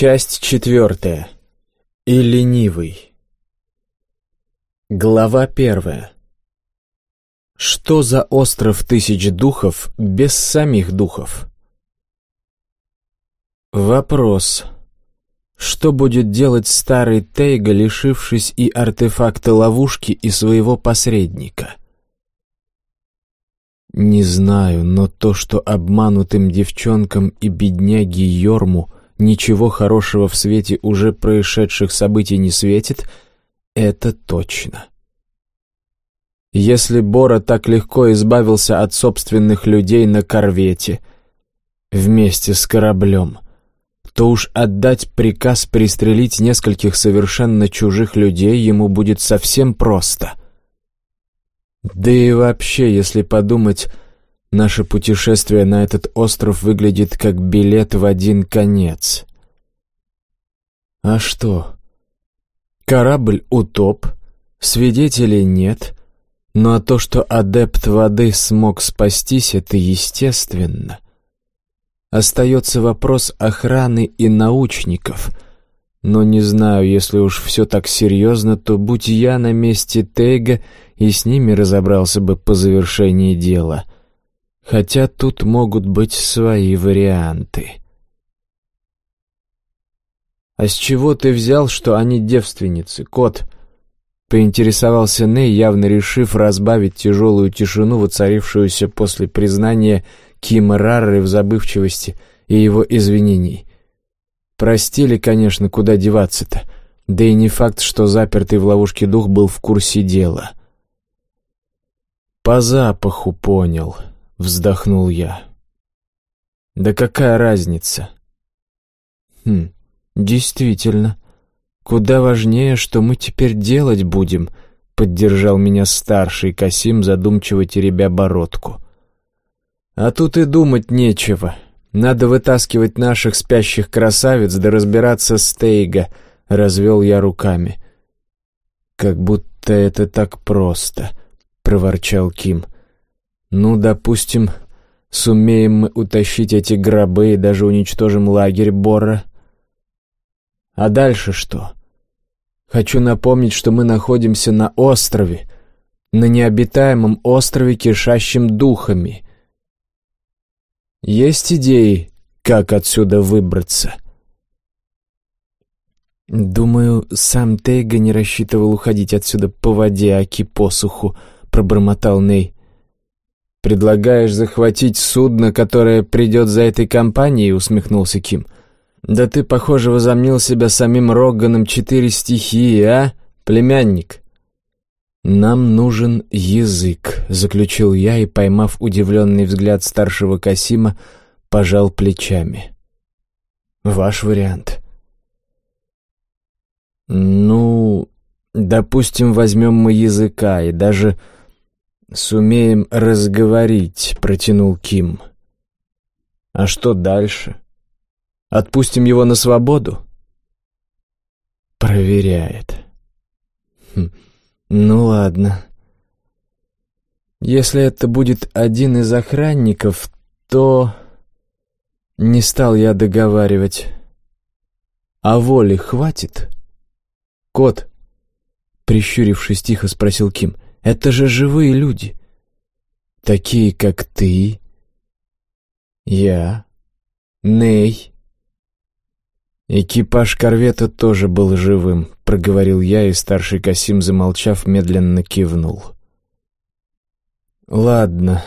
Часть 4. И ленивый. Глава 1. Что за остров тысяч духов без самих духов? Вопрос. Что будет делать старый Тейга, лишившись и артефакта ловушки, и своего посредника? Не знаю, но то, что обманутым девчонкам и бедняге Йорму ничего хорошего в свете уже происшедших событий не светит, это точно. Если Бора так легко избавился от собственных людей на корвете вместе с кораблем, то уж отдать приказ пристрелить нескольких совершенно чужих людей ему будет совсем просто. Да и вообще, если подумать, наше путешествие на этот остров выглядит как билет в один конец. А что? Корабль утоп, свидетелей нет, ну а то, что адепт воды смог спастись, это естественно. Остается вопрос охраны и научников, но не знаю, если уж все так серьезно, то будь я на месте Тейга, и с ними разобрался бы по завершении дела. Хотя тут могут быть свои варианты. «А с чего ты взял, что они девственницы, кот?» — поинтересовался Ней, явно решив разбавить тяжелую тишину, воцарившуюся после признания Кима Рарры в забывчивости и его извинений. Простили, конечно, куда деваться-то, да и не факт, что запертый в ловушке дух был в курсе дела. «По запаху понял», — вздохнул я. «Да какая разница?» Действительно. Куда важнее, что мы теперь делать будем», — поддержал меня старший Касим, задумчиво теребя бородку. «А тут и думать нечего. Надо вытаскивать наших спящих красавиц да разбираться с Тейга», — развел я руками. «Как будто это так просто», — проворчал Ким. «Ну, допустим, сумеем мы утащить эти гробы и даже уничтожим лагерь Бора. А дальше что? Хочу напомнить, что мы находимся на острове, на необитаемом острове, кишащем духами. Есть идеи, как отсюда выбраться?» «Думаю, сам Тейга не рассчитывал уходить отсюда по воде, аки посуху», — пробормотал Ней. «Предлагаешь захватить судно, которое придет за этой компанией?» — усмехнулся Ким. «Да ты, похоже, возомнил себя самим Роганом 4 стихии, а, племянник?» «Нам нужен язык», — заключил я и, поймав удивленный взгляд старшего Касима, пожал плечами. «Ваш вариант». «Ну, допустим, возьмем мы языка и даже сумеем разговорить», — протянул Ким. «А что дальше? Отпустим его на свободу?» Проверяет. Ну ладно. Если это будет один из охранников, то... Не стал я договаривать. А воли хватит? «Кот», — прищурившись тихо, спросил Ким, — «это же живые люди. Такие, как ты, я, Ней». «Экипаж корвета тоже был живым», — проговорил я, и старший Касим, замолчав, медленно кивнул. «Ладно,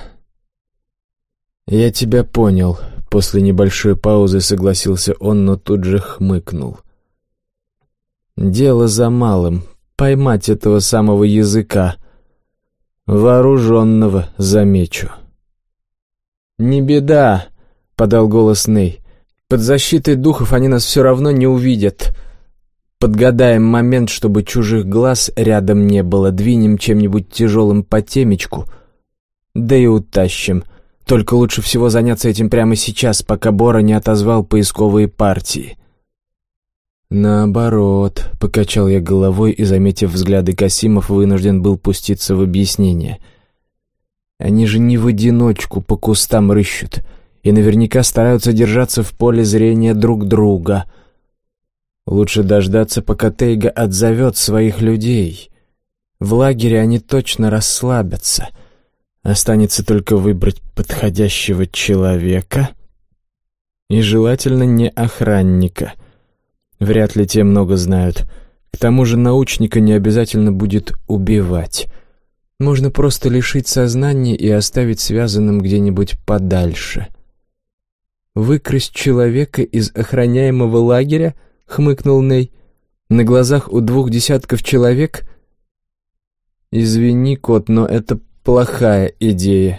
я тебя понял», — после небольшой паузы согласился он, но тут же хмыкнул. «Дело за малым — поймать этого самого языка, вооруженного, замечу». «Не беда», — подал голос Ней. «Под защитой духов они нас все равно не увидят. Подгадаем момент, чтобы чужих глаз рядом не было, двинем чем-нибудь тяжелым по темечку, да и утащим. Только лучше всего заняться этим прямо сейчас, пока Бора не отозвал поисковые партии». «Наоборот», — покачал я головой и, заметив взгляды Касимов, вынужден был пуститься в объяснение. «Они же не в одиночку по кустам рыщут и наверняка стараются держаться в поле зрения друг друга. Лучше дождаться, пока Тейга отзовет своих людей. В лагере они точно расслабятся. Останется только выбрать подходящего человека и желательно не охранника. Вряд ли те много знают. К тому же научника не обязательно будет убивать. Можно просто лишить сознания и оставить связанным где-нибудь подальше. «Выкрасть человека из охраняемого лагеря?» — хмыкнул Ней. «На глазах у 2 десятков человек?» «Извини, кот, но это плохая идея».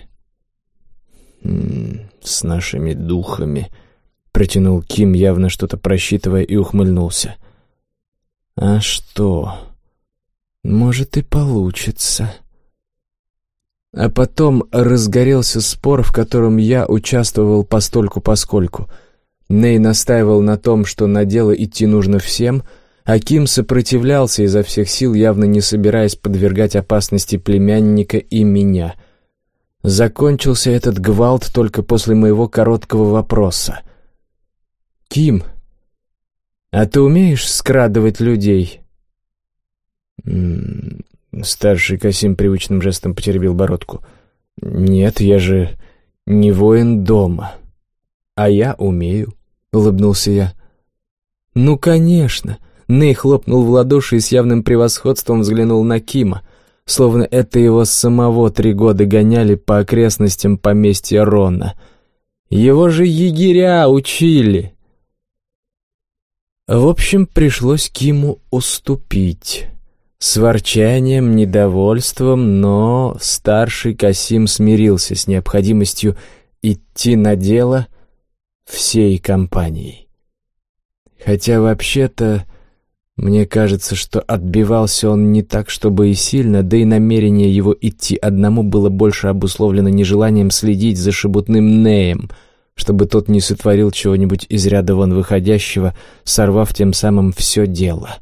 «С нашими духами», — протянул Ким, явно что-то просчитывая, и ухмыльнулся. «А что? Может, и получится». А потом разгорелся спор, в котором я участвовал постольку-поскольку. Ней настаивал на том, что на дело идти нужно всем, а Ким сопротивлялся изо всех сил, явно не собираясь подвергать опасности племянника и меня. Закончился этот гвалт только после моего короткого вопроса. «Ким, а ты умеешь скрадывать людей?» Старший Касим привычным жестом потеребил бородку. «Нет, я же не воин дома». «А я умею», — улыбнулся я. «Ну, конечно!» — Ней хлопнул в ладоши и с явным превосходством взглянул на Кима, словно это его самого 3 года гоняли по окрестностям поместья Рона. «Его же егеря учили!» В общем, пришлось Киму уступить. С ворчанием, недовольством, но старший Касим смирился с необходимостью идти на дело всей компанией. Хотя вообще-то, мне кажется, что отбивался он не так, чтобы и сильно, да и намерение его идти одному было больше обусловлено нежеланием следить за шебутным Неем, чтобы тот не сотворил чего-нибудь из ряда вон выходящего, сорвав тем самым все дело.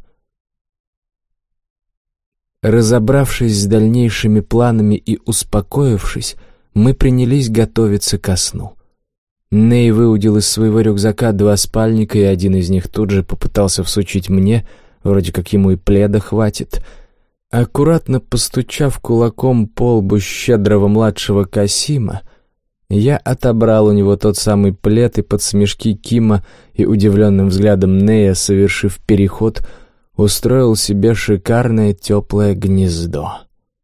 Разобравшись с дальнейшими планами и успокоившись, мы принялись готовиться ко сну. Ней выудил из своего рюкзака 2 спальника, и один из них тут же попытался всучить мне, вроде как ему и пледа хватит. Аккуратно постучав кулаком по лбу щедрого младшего Касима, я отобрал у него тот самый плед и под смешки Кима и удивленным взглядом Нея, совершив переход, устроил себе шикарное теплое гнездо.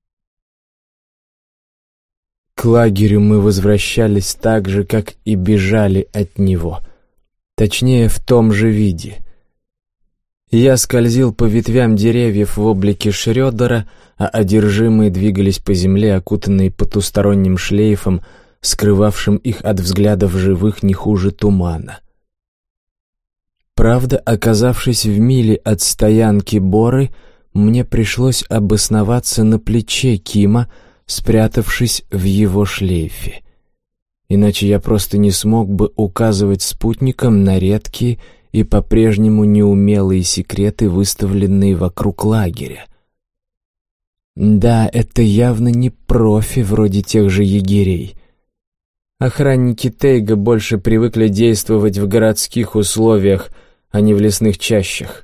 К лагерю мы возвращались так же, как и бежали от него. Точнее, в том же виде. Я скользил по ветвям деревьев в облике Шрёдера, а одержимые двигались по земле, окутанные потусторонним шлейфом, скрывавшим их от взглядов живых не хуже тумана. Правда, оказавшись в миле от стоянки Боры, мне пришлось обосноваться на плече Кима, спрятавшись в его шлейфе. Иначе я просто не смог бы указывать спутникам на редкие и по-прежнему неумелые секреты, выставленные вокруг лагеря. Да, это явно не профи вроде тех же егерей. Охранники Тейга больше привыкли действовать в городских условиях, а не в лесных чащах.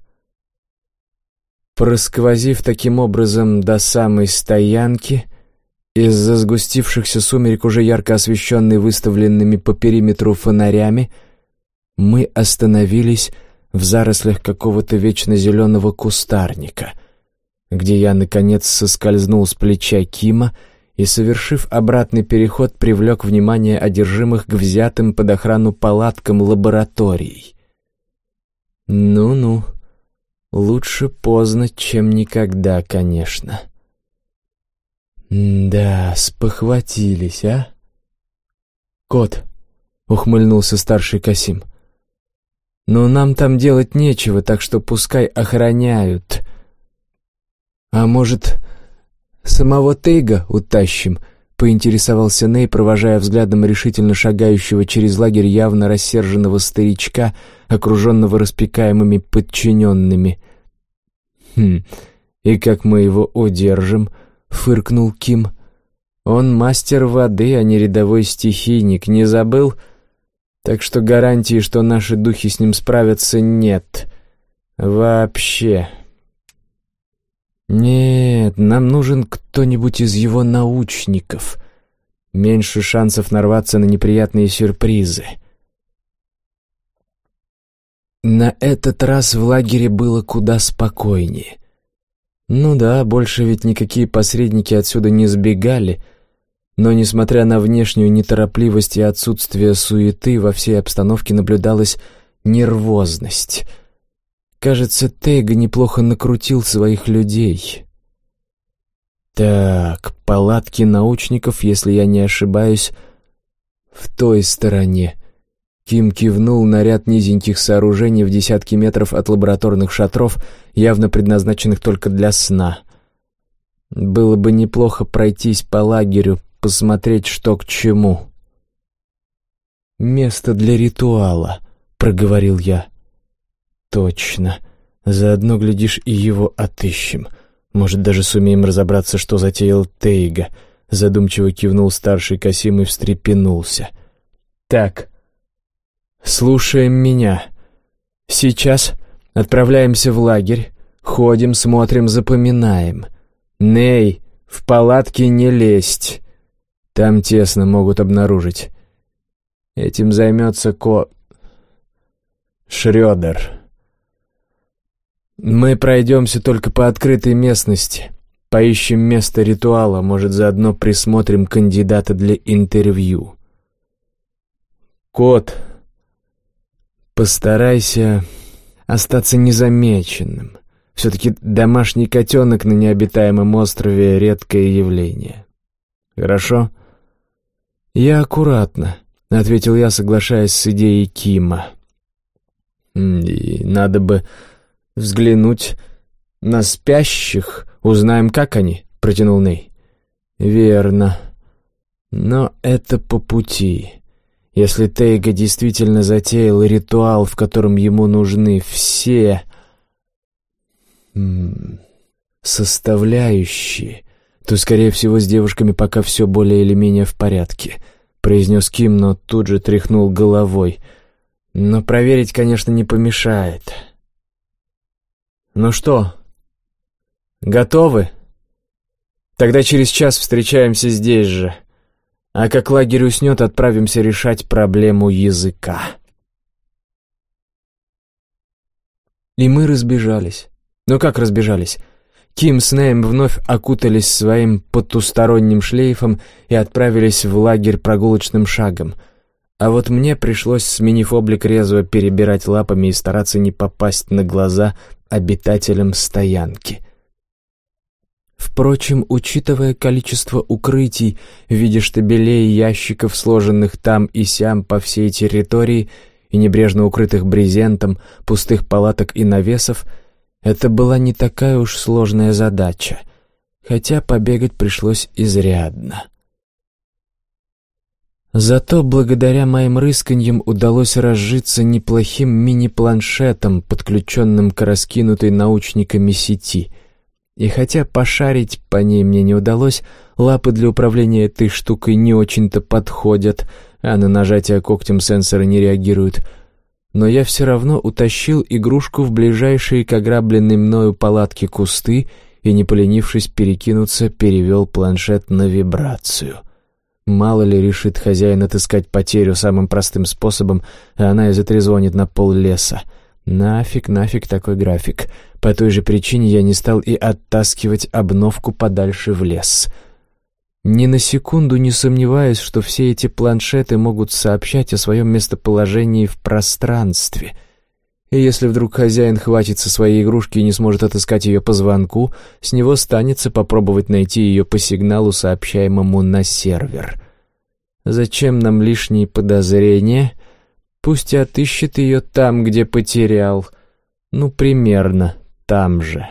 Просквозив таким образом до самой стоянки, из-за сгустившихся сумерек, уже ярко освещенной выставленными по периметру фонарями, мы остановились в зарослях какого-то вечно зеленого кустарника, где я, наконец, соскользнул с плеча Кима и, совершив обратный переход, привлек внимание одержимых к взятым под охрану палаткам лабораторий. Ну-ну, лучше поздно, чем никогда, конечно. Да, спохватились, а? «Кот», — ухмыльнулся старший Касим, — «но нам там делать нечего, так что пускай охраняют. А может, самого Тейга утащим?» — поинтересовался Ней, провожая взглядом решительно шагающего через лагерь явно рассерженного старичка, окруженного распекаемыми подчиненными. «И как мы его удержим?» — фыркнул Ким. «Он мастер воды, а не рядовой стихийник, не забыл? Так что гарантии, что наши духи с ним справятся, нет. Вообще. Нет, нам нужен кто-нибудь из его научников. Меньше шансов нарваться на неприятные сюрпризы. На этот раз в лагере было куда спокойнее. Ну да, больше ведь никакие посредники отсюда не сбегали, но, несмотря на внешнюю неторопливость и отсутствие суеты, во всей обстановке наблюдалась нервозность. Кажется, Тейга неплохо накрутил своих людей. Так, палатки научников, если я не ошибаюсь, в той стороне. Ким кивнул на ряд низеньких сооружений в десятки метров от лабораторных шатров, явно предназначенных только для сна. Было бы неплохо пройтись по лагерю, посмотреть, что к чему. «Место для ритуала», — проговорил я. «Точно. Заодно, глядишь, и его отыщем. Может, даже сумеем разобраться, что затеял Тейга», — задумчиво кивнул старший Касим и встрепенулся. «Так, слушаем меня. Сейчас отправляемся в лагерь, ходим, смотрим, запоминаем. Ней, в палатки не лезть. Там тесно, могут обнаружить. Этим займется Шрёдер. Мы пройдемся только по открытой местности. Поищем место ритуала, может, заодно присмотрим кандидата для интервью. Кот, постарайся остаться незамеченным. Все-таки домашний котенок на необитаемом острове — редкое явление. Хорошо? Я аккуратно, — ответил я, соглашаясь с идеей Кима. И надо бы взглянуть на спящих, узнаем, как они, — протянул Ней. Верно. Но это по пути. Если Тейга действительно затеял ритуал, в котором ему нужны все составляющие, то, скорее всего, с девушками пока все более или менее в порядке, — произнес Ким, но тут же тряхнул головой. Но проверить, конечно, не помешает. Ну что, готовы? Тогда через час встречаемся здесь же. А как лагерь уснет, отправимся решать проблему языка. И мы разбежались. Ну как разбежались? Ким с Неем вновь окутались своим потусторонним шлейфом и отправились в лагерь прогулочным шагом. А вот мне пришлось, сменив облик, резво перебирать лапами и стараться не попасть на глаза обитателям стоянки. Впрочем, учитывая количество укрытий в виде штабелей ящиков, сложенных там и сям по всей территории, и небрежно укрытых брезентом, пустых палаток и навесов, это была не такая уж сложная задача, хотя побегать пришлось изрядно. Зато благодаря моим рысканьям удалось разжиться неплохим мини-планшетом, подключенным к раскинутой научниками сети. И хотя пошарить по ней мне не удалось, лапы для управления этой штукой не очень-то подходят, а на нажатие когтем сенсоры не реагируют, но я все равно утащил игрушку в ближайшие к ограбленной мною палатке кусты и, не поленившись перекинуться, перевел планшет на вибрацию. Мало ли решит хозяин отыскать потерю самым простым способом, а она и затрезвонит на пол леса. Нафиг такой график. По той же причине я не стал и оттаскивать обновку подальше в лес. Ни на секунду не сомневаюсь, что все эти планшеты могут сообщать о своем местоположении в пространстве. И если вдруг хозяин хватится своей игрушки и не сможет отыскать ее по звонку, с него станется попробовать найти ее по сигналу, сообщаемому на сервер. Зачем нам лишние подозрения? Пусть и отыщет ее там, где потерял. Ну, примерно там же.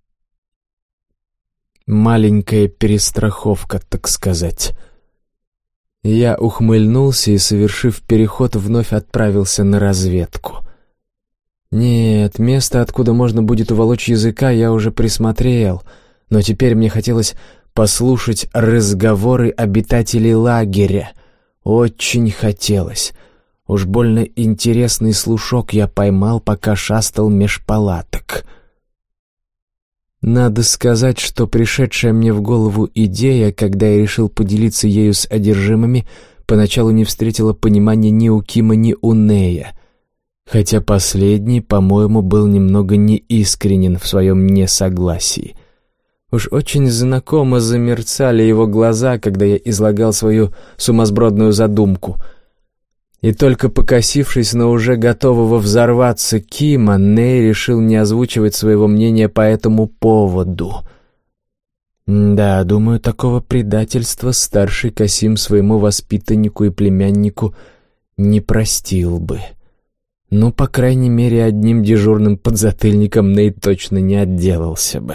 Маленькая перестраховка, так сказать. Я ухмыльнулся и, совершив переход, вновь отправился на разведку. Нет, место, откуда можно будет уволочь языка, я уже присмотрел, но теперь мне хотелось послушать разговоры обитателей лагеря. Очень хотелось. Уж больно интересный слушок я поймал, пока шастал меж палаток. Надо сказать, что пришедшая мне в голову идея, когда я решил поделиться ею с одержимыми, поначалу не встретила понимания ни у Кима, ни у Нея, хотя последний, по-моему, был немного неискренен в своем несогласии. Уж очень знакомо замерцали его глаза, когда я излагал свою сумасбродную задумку. И только покосившись на уже готового взорваться Кима, Ней решил не озвучивать своего мнения по этому поводу. Да, думаю, такого предательства старший Касим своему воспитаннику и племяннику не простил бы. Ну, по крайней мере, одним дежурным подзатыльником Ней точно не отделался бы.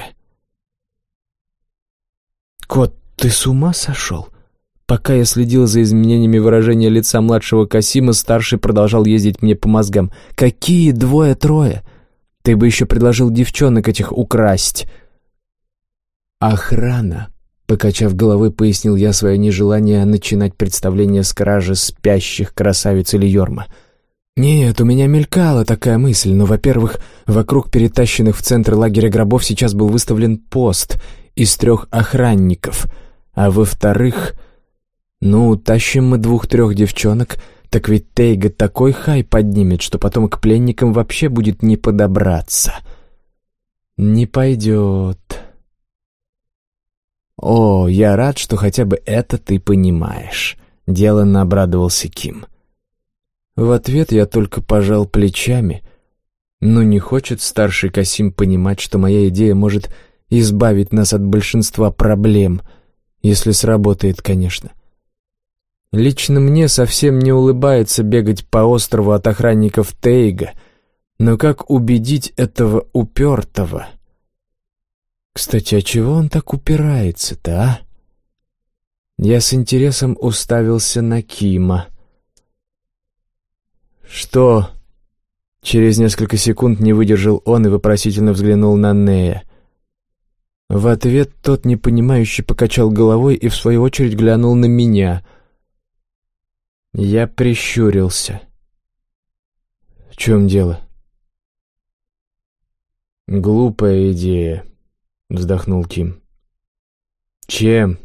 «Кот, ты с ума сошел?» Пока я следил за изменениями выражения лица младшего Касима, старший продолжал ездить мне по мозгам. «Какие двое-трое? Ты бы еще предложил девчонок этих украсть». «Охрана», — покачав головой, пояснил я свое нежелание начинать представление с кражи спящих красавиц или Йорма. «Нет, у меня мелькала такая мысль, но, во-первых, вокруг перетащенных в центр лагеря гробов сейчас был выставлен пост из 3 охранников, а во-вторых, тащим мы 2-3 девчонок, так ведь Тейга такой хай поднимет, что потом к пленникам вообще будет не подобраться. Не пойдет». «О, я рад, что хотя бы это ты понимаешь», — деланно обрадовался Ким. В ответ я только пожал плечами. Не хочет старший Касим понимать, что моя идея может избавить нас от большинства проблем, если сработает, конечно. Лично мне совсем не улыбается бегать по острову от охранников Тейга, но как убедить этого упертого? Кстати, а чего он так упирается-то, а? Я с интересом уставился на Кима. «Что?» Через несколько секунд не выдержал он и вопросительно взглянул на Нея. В ответ тот непонимающе покачал головой и в свою очередь глянул на меня. Я прищурился. «В чем дело?» «Глупая идея», — вздохнул Ким. «Чем?»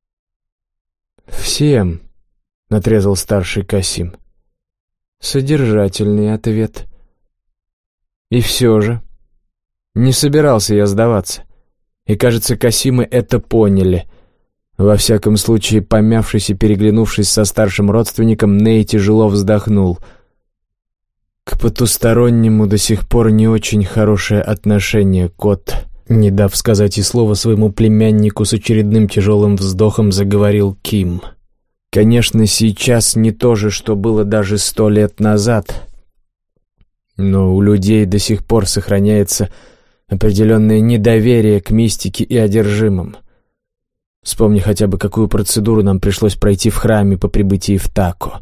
«Всем», — отрезал старший Касим. Содержательный ответ. И все же не собирался я сдаваться. И, кажется, Касимы это поняли. Во всяком случае, помявшись и переглянувшись со старшим родственником, Ней тяжело вздохнул. К потустороннему до сих пор не очень хорошее отношение, кот. Не дав сказать и слова своему племяннику, с очередным тяжелым вздохом заговорил Ким. Конечно, сейчас не то же, что было даже 100 лет назад, но у людей до сих пор сохраняется определенное недоверие к мистике и одержимым. Вспомни хотя бы, какую процедуру нам пришлось пройти в храме по прибытии в Тако.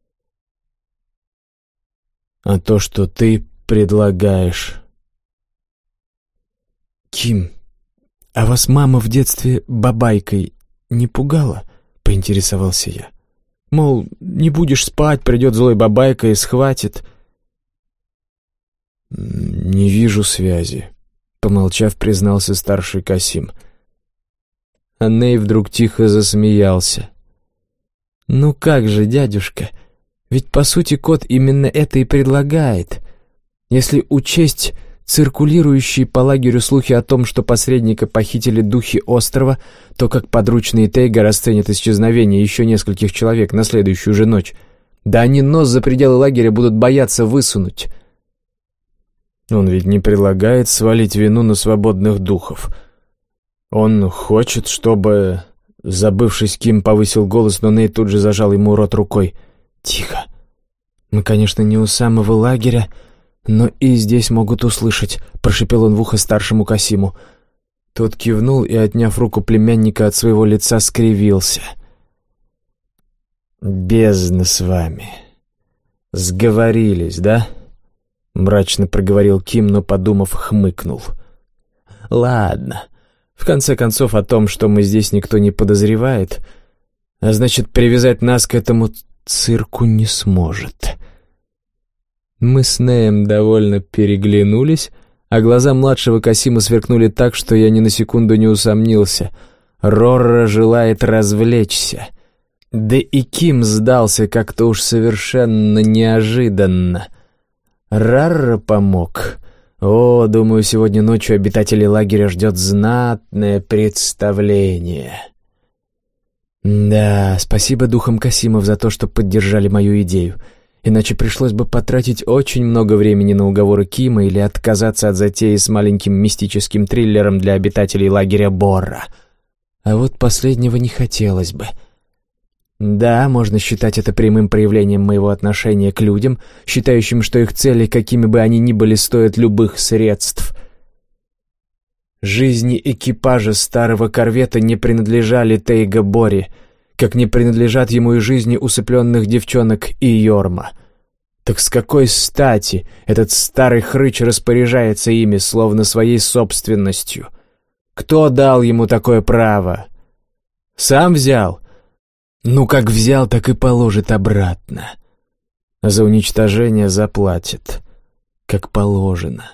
А то, что ты предлагаешь... «Ким, а вас мама в детстве бабайкой не пугала?» — поинтересовался я. «Мол, не будешь спать, придет злой бабайка и схватит». «Не вижу связи», — помолчав, признался старший Касим. А Ней вдруг тихо засмеялся. «Ну как же, дядюшка, ведь по сути кот именно это и предлагает. Если учесть циркулирующие по лагерю слухи о том, что посредника похитили духи острова, то как подручные Тейга расценят исчезновение еще нескольких человек на следующую же ночь. Да они нос за пределы лагеря будут бояться высунуть». Он ведь не предлагает свалить вину на свободных духов. Он хочет, чтобы... Забывшись, Ким повысил голос, но Ней тут же зажал ему рот рукой. «Тихо. Мы, конечно, не у самого лагеря, но и здесь могут услышать», — прошипел он в ухо старшему Касиму. Тот кивнул и, отняв руку племянника от своего лица, скривился. «Бездна с вами. Сговорились, да?» — мрачно проговорил Ким, но, подумав, хмыкнул. «Ладно. В конце концов, о том, что мы здесь, никто не подозревает, а значит, привязать нас к этому цирку не сможет». Мы с Неем довольно переглянулись, а глаза младшего Касима сверкнули так, что я ни на секунду не усомнился. Рорра желает развлечься. Да и Ким сдался как-то уж совершенно неожиданно. Рарра помог. О, думаю, сегодня ночью обитателей лагеря ждет знатное представление. Да, спасибо духам Касимов за то, что поддержали мою идею. Иначе пришлось бы потратить очень много времени на уговоры Кима или отказаться от затеи с маленьким мистическим триллером для обитателей лагеря Борра. А вот последнего не хотелось бы. Да, можно считать это прямым проявлением моего отношения к людям, считающим, что их цели, какими бы они ни были, стоят любых средств. Жизни экипажа старого корвета не принадлежали Тейга Бори, как не принадлежат ему и жизни усыпленных девчонок и Йорма. Так с какой стати этот старый хрыч распоряжается ими, словно своей собственностью? Кто дал ему такое право? Сам взял? Ну, как взял, так и положит обратно. За уничтожение заплатит, как положено.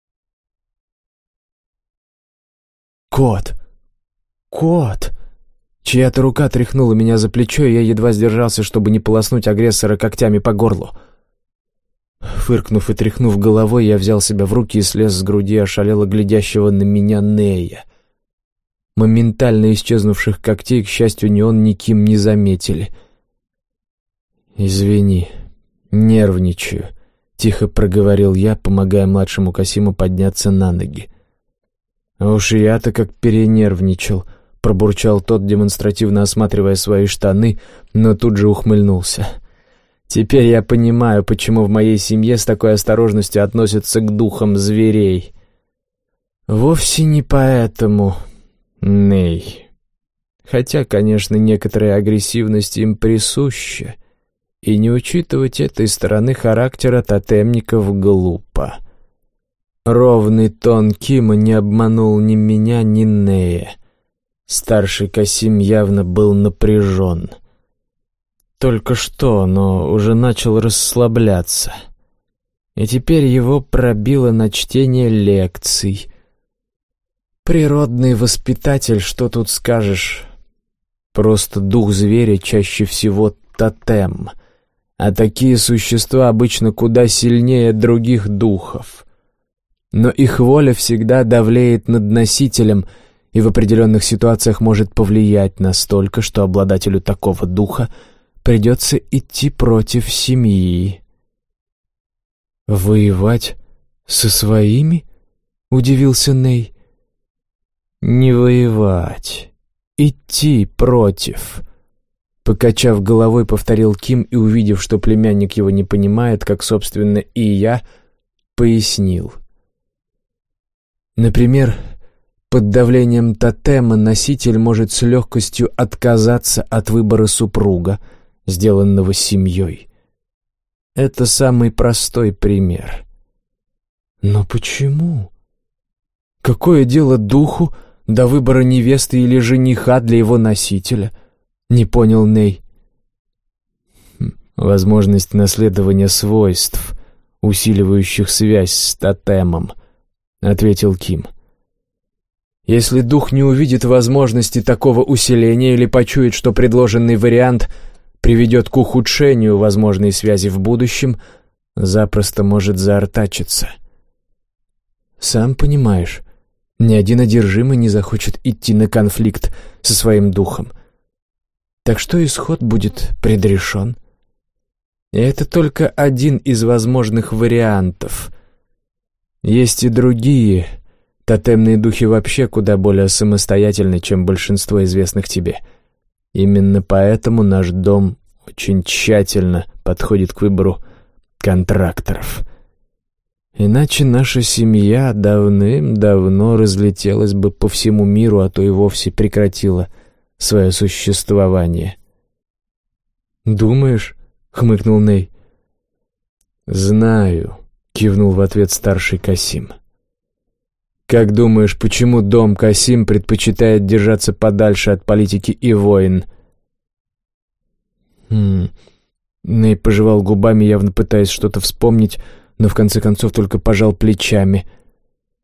Кот! Кот! Чья-то рука тряхнула меня за плечо, и я едва сдержался, чтобы не полоснуть агрессора когтями по горлу. Фыркнув и тряхнув головой, я взял себя в руки и слез с груди ошалело глядящего на меня Нея. Моментально исчезнувших когтей, к счастью, ни он, ни Ким не заметили. «Извини, нервничаю», — тихо проговорил я, помогая младшему Касиму подняться на ноги. «А уж и я-то как перенервничал», — пробурчал тот, демонстративно осматривая свои штаны, но тут же ухмыльнулся. «Теперь я понимаю, почему в моей семье с такой осторожностью относятся к духам зверей. Вовсе не поэтому, Ней. Хотя, конечно, некоторая агрессивность им присуща, и не учитывать этой стороны характера тотемников глупо». Ровный тон Кима не обманул ни меня, ни Нея. Старший Касим явно был напряжен. Только что, но уже начал расслабляться. И теперь его пробило на чтение лекций. Природный воспитатель, что тут скажешь? Просто дух зверя чаще всего тотем, а такие существа обычно куда сильнее других духов. Но их воля всегда давлеет над носителем и в определенных ситуациях может повлиять настолько, что обладателю такого духа придется идти против семьи. «Воевать со своими?» — удивился Ней. «Не воевать, идти против», — покачав головой, повторил Ким и, увидев, что племянник его не понимает, как, собственно, и я, пояснил. Например, под давлением тотема носитель может с легкостью отказаться от выбора супруга, сделанного семьей. Это самый простой пример. Но почему? Какое дело духу до выбора невесты или жениха для его носителя? Не понял Ней. Возможность наследования свойств, усиливающих связь с тотемом, — ответил Ким. Если дух не увидит возможности такого усиления или почует, что предложенный вариант приведет к ухудшению возможной связи в будущем, запросто может заортачиться. Сам понимаешь, ни один одержимый не захочет идти на конфликт со своим духом. Так что исход будет предрешен. И это только один из возможных вариантов. Есть и другие. Тотемные духи вообще куда более самостоятельны, чем большинство известных тебе. Именно поэтому наш дом очень тщательно подходит к выбору контракторов. Иначе наша семья давным-давно разлетелась бы по всему миру, а то и вовсе прекратила свое существование. «Думаешь?» — хмыкнул Ней. «Знаю», — кивнул в ответ старший Касим. «Как думаешь, почему дом Касим предпочитает держаться подальше от политики и войн?» Ней пожевал губами, явно пытаясь что-то вспомнить, но в конце концов только пожал плечами.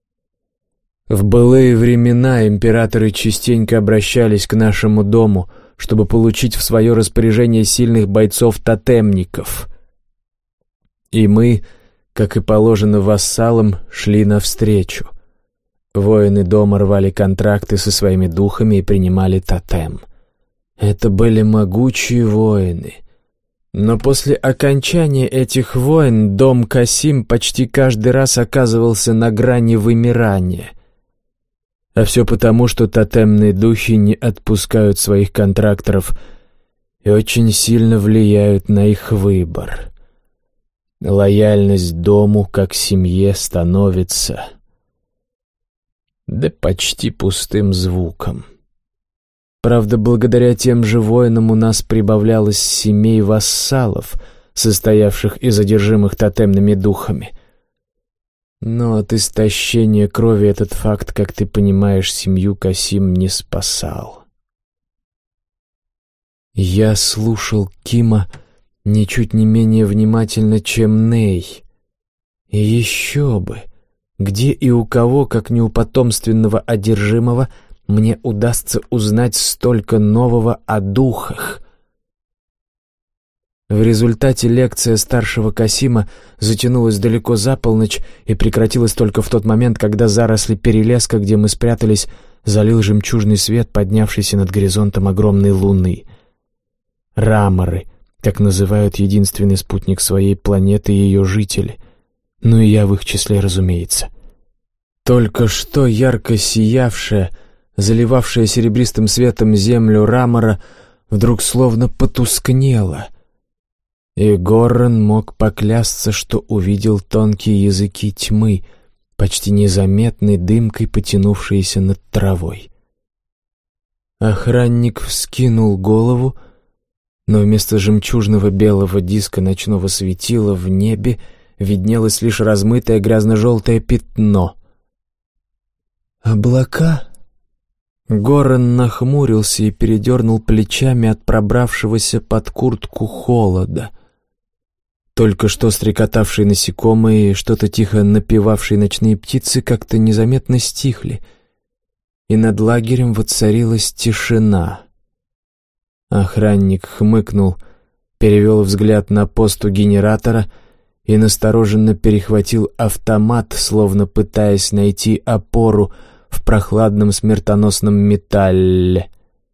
В былые времена императоры частенько обращались к нашему дому, чтобы получить в свое распоряжение сильных бойцов-тотемников. И мы, как и положено вассалам, шли навстречу. Воины дома рвали контракты со своими духами и принимали тотем. Это были могучие воины. Но после окончания этих войн дом Касим почти каждый раз оказывался на грани вымирания. А все потому, что тотемные духи не отпускают своих контракторов и очень сильно влияют на их выбор. Лояльность дому как семье становится, да почти пустым звуком. Правда, благодаря тем же воинам у нас прибавлялось семей вассалов, состоявших из одержимых тотемными духами. Но от истощения крови этот факт, как ты понимаешь, семью Касим не спасал. Я слушал Кима ничуть не менее внимательно, чем Ней. И еще бы, где и у кого, как не у потомственного одержимого, мне удастся узнать столько нового о духах. В результате лекция старшего Касима затянулась далеко за полночь и прекратилась только в тот момент, когда заросли перелеска, где мы спрятались, залил жемчужный свет, поднявшийся над горизонтом огромной луны. Раморы, так называют единственный спутник своей планеты и ее жители. Ну и я в их числе, разумеется. Только что ярко сиявшая, заливавшая серебристым светом землю Рамора, вдруг словно потускнела, и Горрон мог поклясться, что увидел тонкие языки тьмы, почти незаметной дымкой потянувшиеся над травой. Охранник вскинул голову, но вместо жемчужного белого диска ночного светила в небе виднелось лишь размытое грязно-желтое пятно. «Облака?» Горрон нахмурился и передернул плечами от пробравшегося под куртку холода. Только что стрекотавшие насекомые и что-то тихо напевавшие ночные птицы как-то незаметно стихли, и над лагерем воцарилась тишина. Охранник хмыкнул, перевел взгляд на пост у генератора и настороженно перехватил автомат, словно пытаясь найти опору в прохладном смертоносном металле.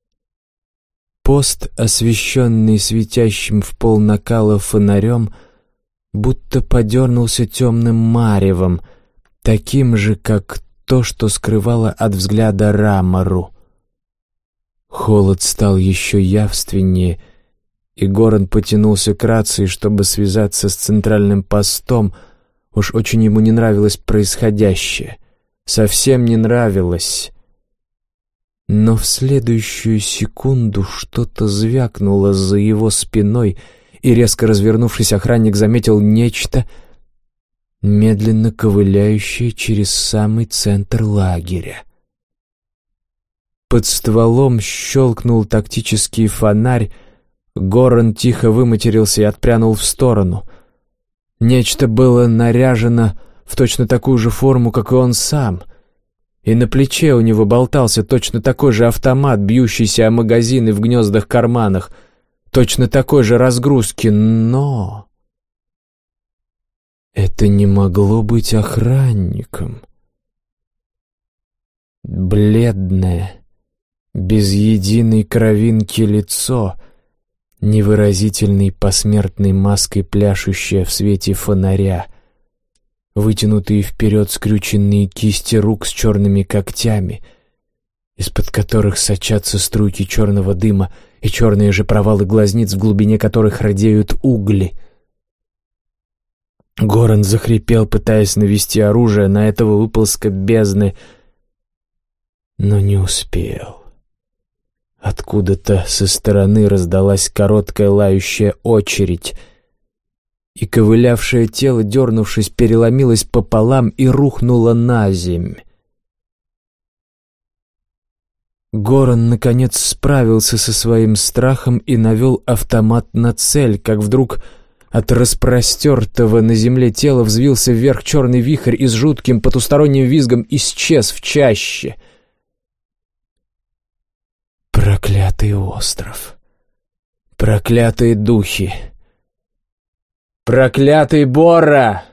Пост, освещенный светящим в пол накала фонарем, будто подернулся темным маревом, таким же, как то, что скрывало от взгляда Рамору. Холод стал еще явственнее, и Горрон потянулся к рации, чтобы связаться с центральным постом. Уж очень ему не нравилось происходящее. Совсем не нравилось. Но в следующую секунду что-то звякнуло за его спиной, и, резко развернувшись, охранник заметил нечто, медленно ковыляющее через самый центр лагеря. Под стволом щелкнул тактический фонарь, Горрон тихо выматерился и отпрянул в сторону. Нечто было наряжено в точно такую же форму, как и он сам, и на плече у него болтался точно такой же автомат, бьющийся о магазины в гнездах-карманах, точно такой же разгрузки, но это не могло быть охранником. Бледное, без единой кровинки лицо, невыразительной посмертной маской пляшущее в свете фонаря, вытянутые вперед скрюченные кисти рук с черными когтями, из-под которых сочатся струйки черного дыма, и черные же провалы глазниц, в глубине которых радеют угли. Горрон захрипел, пытаясь навести оружие на этого выползка бездны, но не успел. Откуда-то со стороны раздалась короткая лающая очередь, и ковылявшее тело, дернувшись, переломилось пополам и рухнуло на земь. Горрон, наконец, справился со своим страхом и навел автомат на цель, как вдруг От распростертого на земле тела взвился вверх черный вихрь и с жутким потусторонним визгом исчез в чаще. Проклятый остров. Проклятые духи. Проклятый Бора!